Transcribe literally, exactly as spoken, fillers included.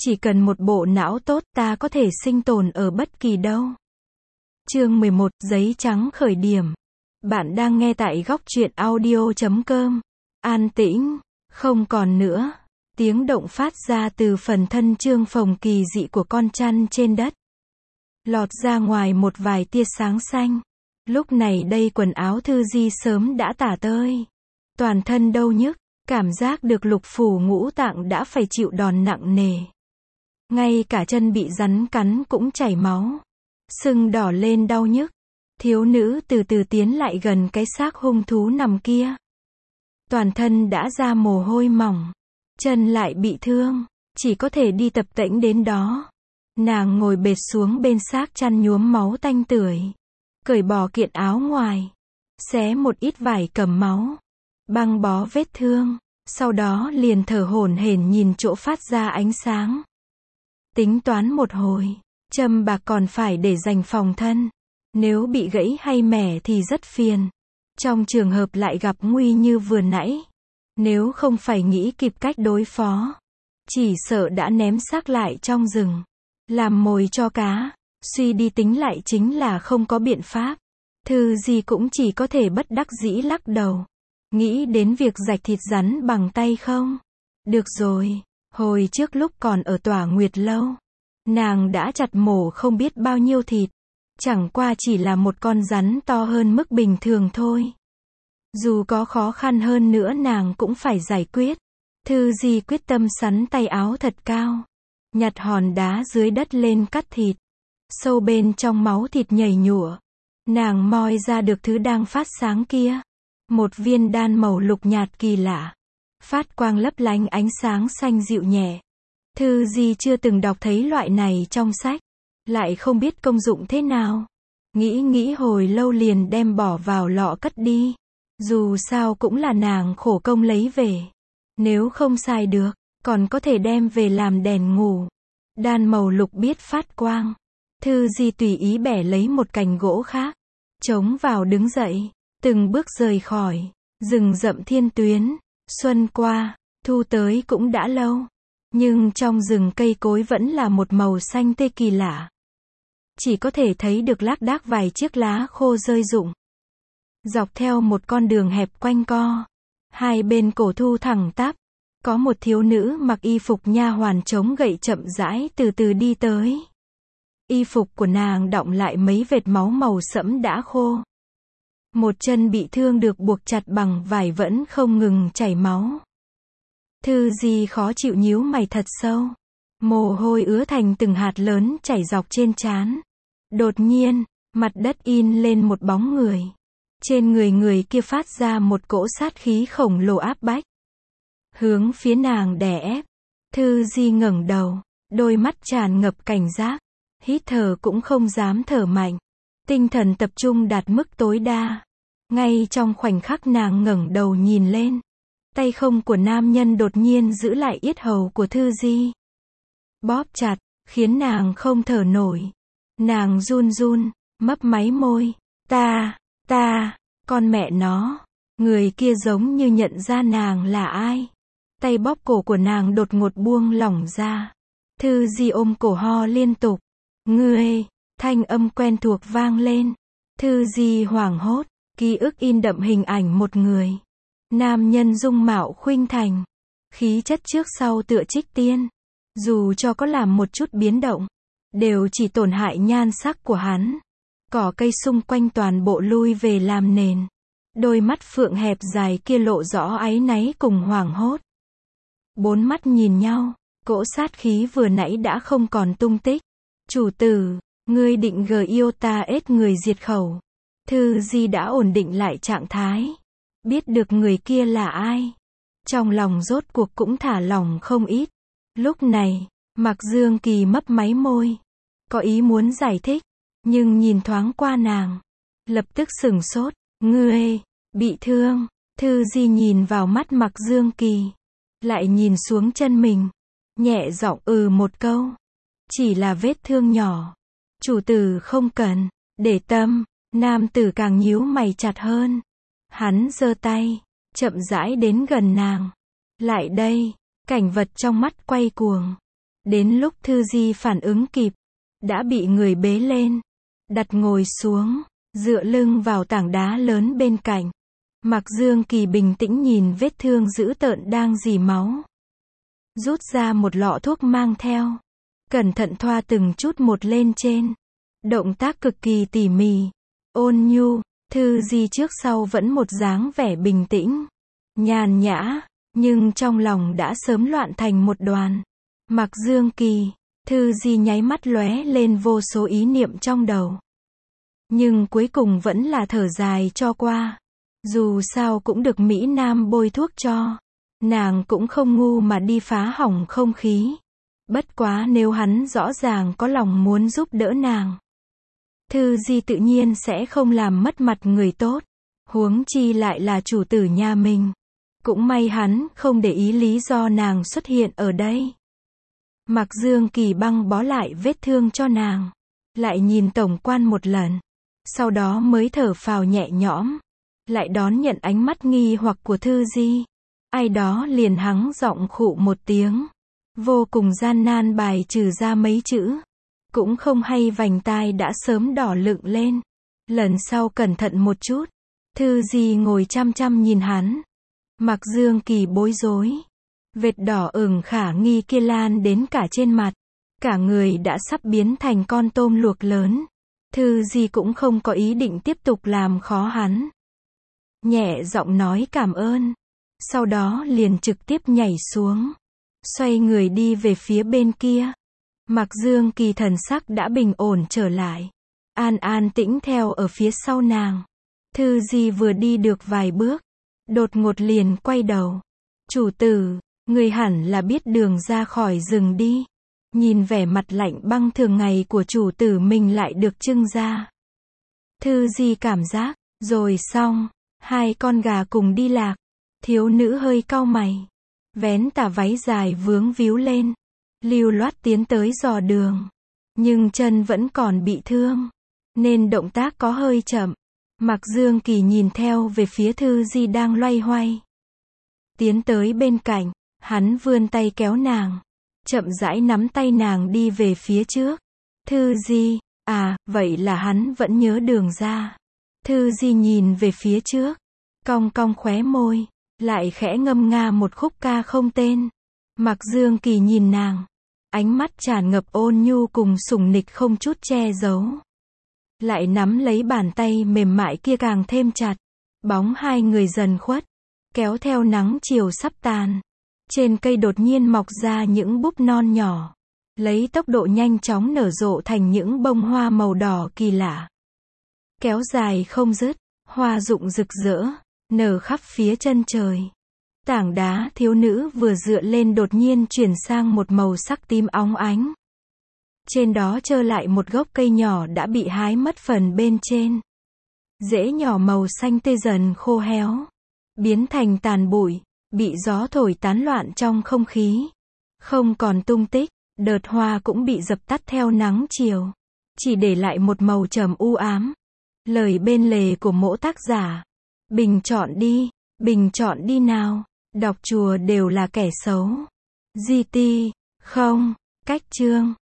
Chỉ cần một bộ não tốt ta có thể sinh tồn ở bất kỳ đâu. Chương mười một, giấy trắng khởi điểm. Bạn đang nghe tại góc truyện audio chấm com. An tĩnh, không còn nữa. Tiếng động phát ra từ phần thân trương phồng kỳ dị của con chăn trên đất. Lọt ra ngoài một vài tia sáng xanh. Lúc này đây quần áo Thư Di sớm đã tả tơi. Toàn thân đau nhức, cảm giác được lục phủ ngũ tạng đã phải chịu đòn nặng nề. Ngay cả chân bị rắn cắn cũng chảy máu. Sưng đỏ lên đau nhức. Thiếu nữ từ từ tiến lại gần cái xác hung thú nằm kia. Toàn thân đã ra mồ hôi mỏng. Chân lại bị thương. Chỉ có thể đi tập tễnh đến đó. Nàng ngồi bệt xuống bên xác chăn nhuốm máu tanh tưởi. Cởi bỏ kiện áo ngoài. Xé một ít vải cầm máu. Băng bó vết thương. Sau đó liền thở hổn hển nhìn chỗ phát ra ánh sáng. Tính toán một hồi. Châm bạc còn phải để dành phòng thân. Nếu bị gãy hay mẻ thì rất phiền. Trong trường hợp lại gặp nguy như vừa nãy. Nếu không phải nghĩ kịp cách đối phó. Chỉ sợ đã ném xác lại trong rừng. Làm mồi cho cá. Suy đi tính lại chính là không có biện pháp. Thư Di cũng chỉ có thể bất đắc dĩ lắc đầu. Nghĩ đến việc rạch thịt rắn bằng tay không? Được rồi. Hồi trước lúc còn ở Tỏa Nguyệt Lâu. Nàng đã chặt mổ không biết bao nhiêu thịt. Chẳng qua chỉ là một con rắn to hơn mức bình thường thôi. Dù có khó khăn hơn nữa nàng cũng phải giải quyết. Thư Di quyết tâm sắn tay áo thật cao. Nhặt hòn đá dưới đất lên cắt thịt. Sâu bên trong máu thịt nhảy nhụa. Nàng moi ra được thứ đang phát sáng kia. Một viên đan màu lục nhạt kỳ lạ. Phát quang lấp lánh ánh sáng xanh dịu nhẹ. Thư Di chưa từng đọc thấy loại này trong sách. Lại không biết công dụng thế nào. Nghĩ nghĩ hồi lâu liền đem bỏ vào lọ cất đi. Dù sao cũng là nàng khổ công lấy về. Nếu không xài được, còn có thể đem về làm đèn ngủ. Đan màu lục biết phát quang. Thư Di tùy ý bẻ lấy một cành gỗ khác. Chống vào đứng dậy. Từng bước rời khỏi. Rừng rậm thiên tuyến. Xuân qua, thu tới cũng đã lâu. Nhưng trong rừng cây cối vẫn là một màu xanh tê kỳ lạ. Chỉ có thể thấy được lác đác vài chiếc lá khô rơi rụng. Dọc theo một con đường hẹp quanh co. Hai bên cổ thu thẳng tắp. Có một thiếu nữ mặc y phục nha hoàn chống gậy chậm rãi từ từ đi tới. Y phục của nàng đọng lại mấy vệt máu màu sẫm đã khô. Một chân bị thương được buộc chặt bằng vải vẫn không ngừng chảy máu. Thư Di khó chịu nhíu mày thật sâu. Mồ hôi ứa thành từng hạt lớn chảy dọc trên trán. Đột nhiên, mặt đất in lên một bóng người. Trên người người kia phát ra một cỗ sát khí khổng lồ áp bách. Hướng phía nàng đè ép. Thư Di ngẩng đầu, đôi mắt tràn ngập cảnh giác. Hít thở cũng không dám thở mạnh. Tinh thần tập trung đạt mức tối đa. Ngay trong khoảnh khắc nàng ngẩng đầu nhìn lên. Tay không của nam nhân đột nhiên giữ lại yết hầu của Thư Di. Bóp chặt, khiến nàng không thở nổi. Nàng run run, mấp máy môi. Ta, ta, con mẹ nó. Người kia giống như nhận ra nàng là ai. Tay bóp cổ của nàng đột ngột buông lỏng ra. Thư Di ôm cổ ho liên tục. Ngươi, thanh âm quen thuộc vang lên. Thư Di hoảng hốt, ký ức in đậm hình ảnh một người. Nam nhân dung mạo khuynh thành. Khí chất trước sau tựa Trích Tiên. Dù cho có làm một chút biến động, đều chỉ tổn hại nhan sắc của hắn. Cỏ cây xung quanh toàn bộ lui về làm nền. Đôi mắt phượng hẹp dài kia lộ rõ áy náy cùng hoảng hốt. Bốn mắt nhìn nhau, cỗ sát khí vừa nãy đã không còn tung tích. Chủ tử, ngươi định gờ yêu ta ết người diệt khẩu. Thư Di đã ổn định lại trạng thái. Biết được người kia là ai. Trong lòng rốt cuộc cũng thả lỏng không ít. Lúc này, Mạc Dương Kỳ mấp máy môi. Có ý muốn giải thích. Nhưng nhìn thoáng qua nàng. Lập tức sửng sốt. Ngươi, bị thương. Thư Di nhìn vào mắt Mạc Dương Kỳ. Lại nhìn xuống chân mình. Nhẹ giọng ừ một câu. Chỉ là vết thương nhỏ. Chủ tử không cần. Để tâm. Nam tử càng nhíu mày chặt hơn. Hắn giơ tay. Chậm rãi đến gần nàng. Lại đây. Cảnh vật trong mắt quay cuồng. Đến lúc Thư Di phản ứng kịp, đã bị người bế lên, đặt ngồi xuống, dựa lưng vào tảng đá lớn bên cạnh. Mạc Dương Kỳ bình tĩnh nhìn vết thương dữ tợn đang rỉ máu. Rút ra một lọ thuốc mang theo. Cẩn thận thoa từng chút một lên trên. Động tác cực kỳ tỉ mỉ, ôn nhu. Thư Di trước sau vẫn một dáng vẻ bình tĩnh, nhàn nhã, nhưng trong lòng đã sớm loạn thành một đoàn. Mạc Dương Kỳ, Thư Di nháy mắt lóe lên vô số ý niệm trong đầu. Nhưng cuối cùng vẫn là thở dài cho qua. Dù sao cũng được Mỹ Nam bôi thuốc cho. Nàng cũng không ngu mà đi phá hỏng không khí. Bất quá nếu hắn rõ ràng có lòng muốn giúp đỡ nàng, Thư Di tự nhiên sẽ không làm mất mặt người tốt. Huống chi lại là chủ tử nhà mình. Cũng may hắn không để ý lý do nàng xuất hiện ở đây. Mạc Dương Kỳ băng bó lại vết thương cho nàng. Lại nhìn tổng quan một lần. Sau đó mới thở phào nhẹ nhõm. Lại đón nhận ánh mắt nghi hoặc của Thư Di. Ai đó liền hắng giọng khụ một tiếng. Vô cùng gian nan bài trừ ra mấy chữ. Cũng không hay vành tai đã sớm đỏ lựng lên. Lần sau cẩn thận một chút. Thư Di ngồi chăm chăm nhìn hắn. Mạc Dương Kỳ bối rối. Vệt đỏ ửng khả nghi kia lan đến cả trên mặt. Cả người đã sắp biến thành con tôm luộc lớn. Thư Di cũng không có ý định tiếp tục làm khó hắn. Nhẹ giọng nói cảm ơn. Sau đó liền trực tiếp nhảy xuống. Xoay người đi về phía bên kia. Mạc Dương Kỳ thần sắc đã bình ổn trở lại. An an tĩnh theo ở phía sau nàng. Thư Di vừa đi được vài bước. Đột ngột liền quay đầu. Chủ tử, người hẳn là biết đường ra khỏi rừng đi. Nhìn vẻ mặt lạnh băng thường ngày của chủ tử mình lại được trưng ra. Thư Di cảm giác, rồi xong, hai con gà cùng đi lạc. Thiếu nữ hơi cau mày. Vén tà váy dài vướng víu lên. Lưu loát tiến tới dò đường. Nhưng chân vẫn còn bị thương. Nên động tác có hơi chậm. Mạc Dương Kỳ nhìn theo về phía Thư Di đang loay hoay. Tiến tới bên cạnh, hắn vươn tay kéo nàng. Chậm rãi nắm tay nàng đi về phía trước. Thư Di, à, vậy là hắn vẫn nhớ đường ra. Thư Di nhìn về phía trước. Cong cong khóe môi. Lại khẽ ngâm nga một khúc ca không tên. Mạc Dương Kỳ nhìn nàng. Ánh mắt tràn ngập ôn nhu cùng sủng nịch không chút che giấu. Lại nắm lấy bàn tay mềm mại kia càng thêm chặt. Bóng hai người dần khuất. Kéo theo nắng chiều sắp tàn. Trên cây đột nhiên mọc ra những búp non nhỏ. Lấy tốc độ nhanh chóng nở rộ thành những bông hoa màu đỏ kỳ lạ. Kéo dài không dứt. Hoa rụng rực rỡ. Nở khắp phía chân trời. Tảng đá thiếu nữ vừa dựa lên đột nhiên chuyển sang một màu sắc tím óng ánh. Trên đó trơ lại một gốc cây nhỏ đã bị hái mất phần bên trên. Rễ nhỏ màu xanh tươi dần khô héo. Biến thành tàn bụi. Bị gió thổi tán loạn trong không khí. Không còn tung tích. Đợt hoa cũng bị dập tắt theo nắng chiều. Chỉ để lại một màu trầm u ám. Lời bên lề của mỗi tác giả. Bình chọn đi. Bình chọn đi nào. Đọc chùa đều là kẻ xấu. giê tê, không. Cách chương.